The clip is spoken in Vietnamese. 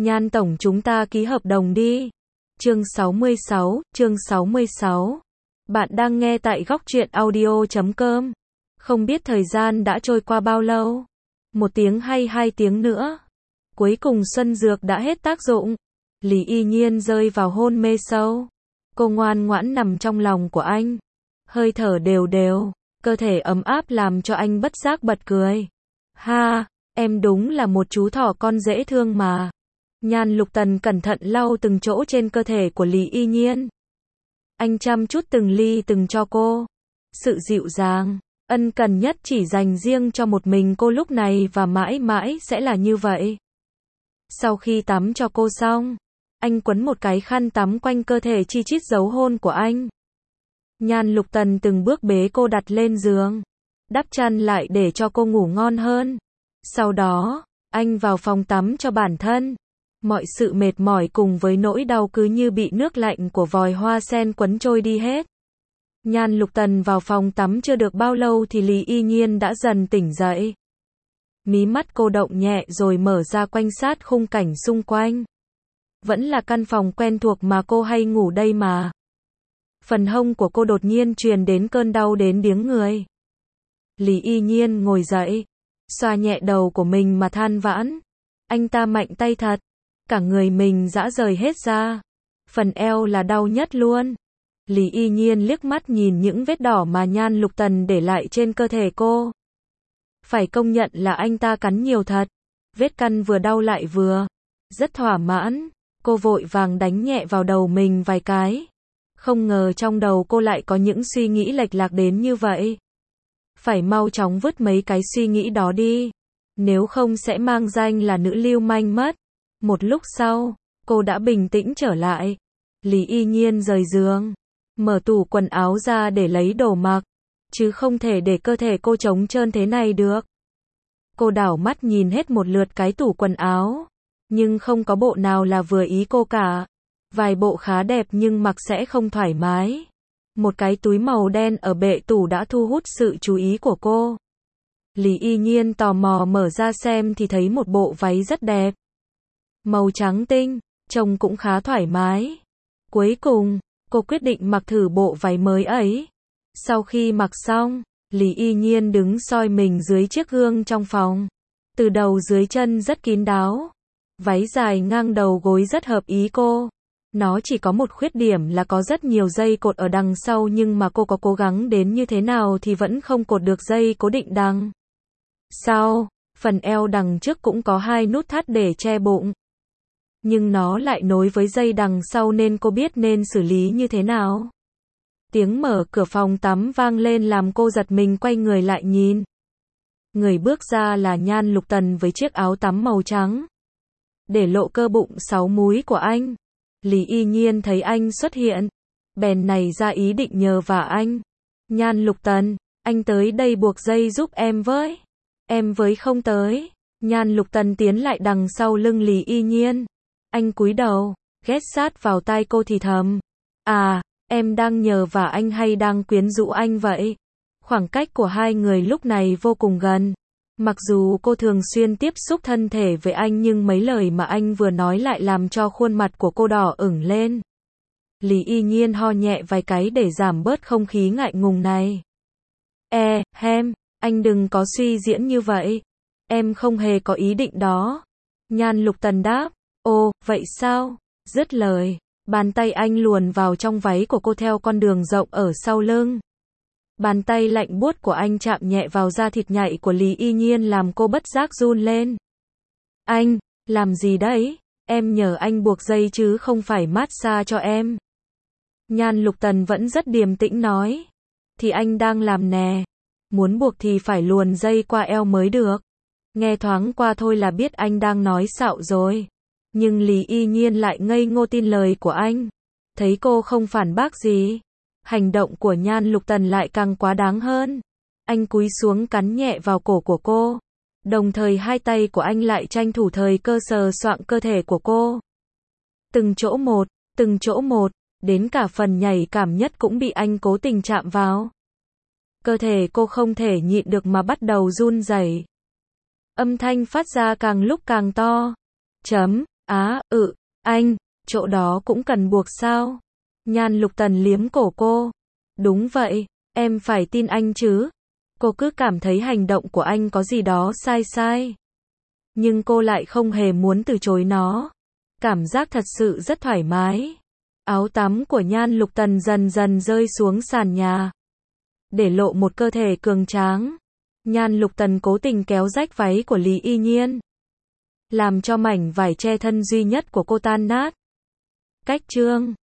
Nhan tổng chúng ta ký hợp đồng đi. Chương 66. Bạn đang nghe tại góc truyện audio.com. Không biết thời gian đã trôi qua bao lâu. 1 tiếng hay 2 tiếng nữa. Cuối cùng xuân dược đã hết tác dụng. Lý Y Nhiên rơi vào hôn mê sâu. Cô ngoan ngoãn nằm trong lòng của anh. Hơi thở đều đều, cơ thể ấm áp làm cho anh bất giác bật cười. Ha, em đúng là một chú thỏ con dễ thương mà. Nhan Lục Tần cẩn thận lau từng chỗ trên cơ thể của Lý Y Nhiên. Anh chăm chút từng ly từng cho cô. Sự dịu dàng, ân cần nhất chỉ dành riêng cho một mình cô lúc này và mãi mãi sẽ là như vậy. Sau khi tắm cho cô xong, anh quấn một cái khăn tắm quanh cơ thể chi chít dấu hôn của anh. Nhan Lục Tần từng bước bế cô đặt lên giường, đắp chăn lại để cho cô ngủ ngon hơn. Sau đó, anh vào phòng tắm cho bản thân. Mọi sự mệt mỏi cùng với nỗi đau cứ như bị nước lạnh của vòi hoa sen quấn trôi đi hết. Nhan Lục Tần vào phòng tắm chưa được bao lâu thì Lý Y Nhiên đã dần tỉnh dậy. Mí mắt cô động nhẹ rồi mở ra quan sát khung cảnh xung quanh. Vẫn là căn phòng quen thuộc mà cô hay ngủ đây mà. Phần hông của cô đột nhiên truyền đến cơn đau đến điếng người. Lý Y Nhiên ngồi dậy, xoa nhẹ đầu của mình mà than vãn. Anh ta mạnh tay thật, cả người mình rã rời hết ra. Phần eo là đau nhất luôn. Lý Y Nhiên liếc mắt nhìn những vết đỏ mà Nhan Lục Tần để lại trên cơ thể cô. Phải công nhận là anh ta cắn nhiều thật. Vết căn vừa đau lại vừa. Rất thỏa mãn. Cô vội vàng đánh nhẹ vào đầu mình vài cái. Không ngờ trong đầu cô lại có những suy nghĩ lệch lạc đến như vậy. Phải mau chóng vứt mấy cái suy nghĩ đó đi. Nếu không sẽ mang danh là nữ lưu manh mất. Một lúc sau, cô đã bình tĩnh trở lại. Lý Y Nhiên rời giường, mở tủ quần áo ra để lấy đồ mặc. Chứ không thể để cơ thể cô trống trơn thế này được. Cô đảo mắt nhìn hết một lượt cái tủ quần áo. Nhưng không có bộ nào là vừa ý cô cả. Vài bộ khá đẹp nhưng mặc sẽ không thoải mái. Một cái túi màu đen ở bệ tủ đã thu hút sự chú ý của cô. Lý Y Nhiên tò mò mở ra xem thì thấy một bộ váy rất đẹp. Màu trắng tinh, trông cũng khá thoải mái. Cuối cùng, cô quyết định mặc thử bộ váy mới ấy. Sau khi mặc xong, Lý Y Nhiên đứng soi mình dưới chiếc gương trong phòng. Từ đầu dưới chân rất kín đáo. Váy dài ngang đầu gối rất hợp ý cô. Nó chỉ có một khuyết điểm là có rất nhiều dây cột ở đằng sau nhưng mà cô có cố gắng đến như thế nào thì vẫn không cột được dây cố định đằng sau. Phần eo đằng trước cũng có 2 nút thắt để che bụng. Nhưng nó lại nối với dây đằng sau nên cô biết nên xử lý như thế nào. Tiếng mở cửa phòng tắm vang lên làm cô giật mình quay người lại nhìn. Người bước ra là Nhan Lục Tần với chiếc áo tắm màu trắng. Để lộ cơ bụng 6 múi của anh. Lý Y Nhiên thấy anh xuất hiện. Bèn nảy ra ý định nhờ vả anh. Nhan Lục Tần, anh tới đây buộc dây giúp em với. Em với không tới. Nhan Lục Tần tiến lại đằng sau lưng Lý Y Nhiên. Anh cúi đầu, ghé sát vào tai cô thì thầm. À, em đang nhờ vả anh hay đang quyến rũ anh vậy? Khoảng cách của hai người lúc này vô cùng gần. Mặc dù cô thường xuyên tiếp xúc thân thể với anh nhưng mấy lời mà anh vừa nói lại làm cho khuôn mặt của cô đỏ ửng lên. Lý Y Nhiên ho nhẹ vài cái để giảm bớt không khí ngại ngùng này. Anh đừng có suy diễn như vậy. Em không hề có ý định đó. Nhan Lục Tần đáp. Ồ, vậy sao? Dứt lời, bàn tay anh luồn vào trong váy của cô theo con đường rộng ở sau lưng. Bàn tay lạnh buốt của anh chạm nhẹ vào da thịt nhạy của Lý Y Nhiên làm cô bất giác run lên. Anh, làm gì đấy? Em nhờ anh buộc dây chứ không phải massage cho em. Nhan Lục Tần vẫn rất điềm tĩnh nói. Thì anh đang làm nè. Muốn buộc thì phải luồn dây qua eo mới được. Nghe thoáng qua thôi là biết anh đang nói xạo rồi. Nhưng Lý Y Nhiên lại ngây ngô tin lời của anh. Thấy cô không phản bác gì. Hành động của Nhan Lục Tần lại càng quá đáng hơn. Anh cúi xuống cắn nhẹ vào cổ của cô. Đồng thời hai tay của anh lại tranh thủ thời cơ sờ soạng cơ thể của cô. Từng chỗ một, đến cả phần nhạy cảm nhất cũng bị anh cố tình chạm vào. Cơ thể cô không thể nhịn được mà bắt đầu run rẩy. Âm thanh phát ra càng lúc càng to. Anh, chỗ đó cũng cần buộc sao? Nhan Lục Tần liếm cổ cô. Đúng vậy, em phải tin anh chứ. Cô cứ cảm thấy hành động của anh có gì đó sai sai. Nhưng cô lại không hề muốn từ chối nó. Cảm giác thật sự rất thoải mái. Áo tắm của Nhan Lục Tần dần dần rơi xuống sàn nhà, để lộ một cơ thể cường tráng. Nhan Lục Tần cố tình kéo rách váy của Lý Y Nhiên, làm cho mảnh vải che thân duy nhất của cô tan nát. Cách chương